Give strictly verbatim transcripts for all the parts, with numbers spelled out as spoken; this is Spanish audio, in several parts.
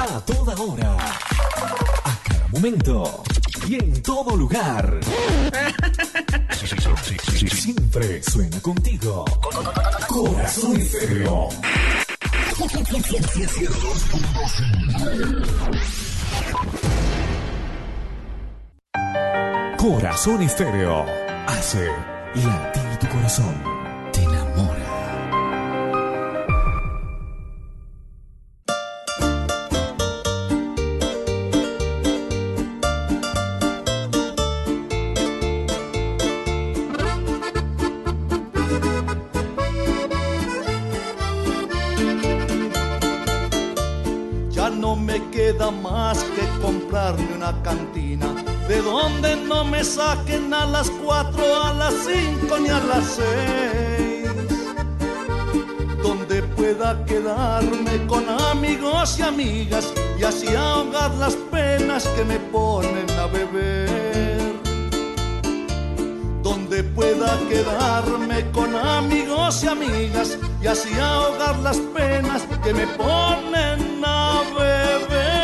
A toda hora, a cada momento y en todo lugar. Siempre suena contigo. Corazón Estéreo. Corazón Estéreo hace latir tu corazón. Te enamora. Ya no me queda más que comprarme una cantina de donde no me saquen a las cuatro, a las cinco ni a las seis, donde pueda quedarme con amigos y amigas y así ahogar las penas que me ponen a beber, donde pueda quedarme con amigos y amigas y así ahogar las penas que me ponen a beber.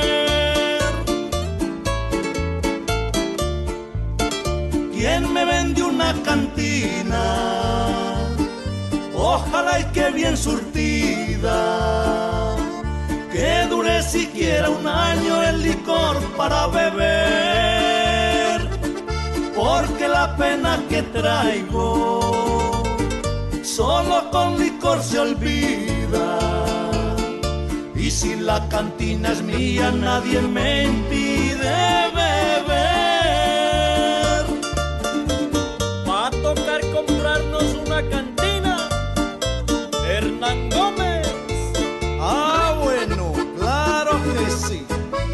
¿Quién me vende una cantina? Ojalá y que bien surtida, que dure siquiera un año el licor para beber, porque la pena que traigo solo con licor se olvida, y si la cantina es mía nadie me impide beber. Va a tocar comprarnos una cantina, Hernán Gómez. Ah, bueno, claro que sí.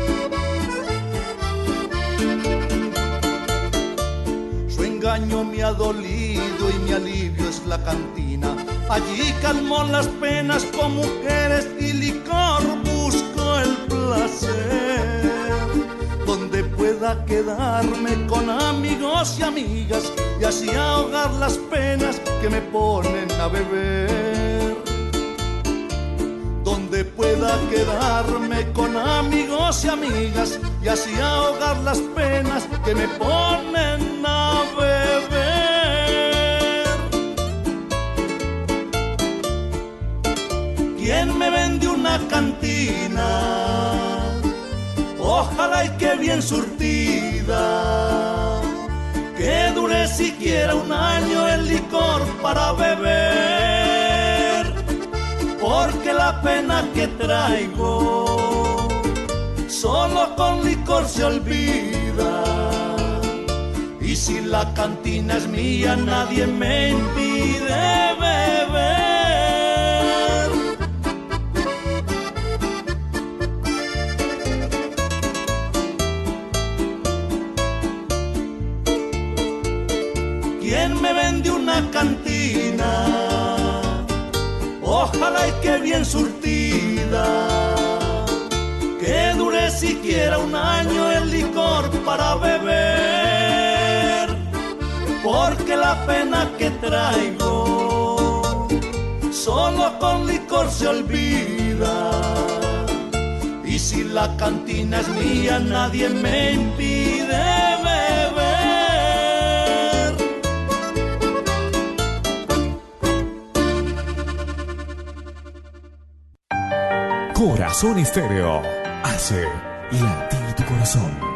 Su engaño me ha dolido y mi alivio es la cantina. Allí calmó las penas con mujeres y licor busco el placer, donde pueda quedarme con amigos y amigas y así ahogar las penas que me ponen a beber, donde pueda quedarme con amigos y amigas y así ahogar las penas que me ponen a beber. ¿Quién me vende una cantina? Ojalá y que bien surtida, que dure siquiera un año el licor para beber, porque la pena que traigo solo con licor se olvida, y si la cantina es mía nadie me impide beber. ¿Quién me vende una cantina? Ojalá y que bien surtida, que dure siquiera un año el licor para beber, porque la pena que traigo solo con licor se olvida, y si la cantina es mía nadie me impide beber. Corazón Estéreo hace latir tu corazón.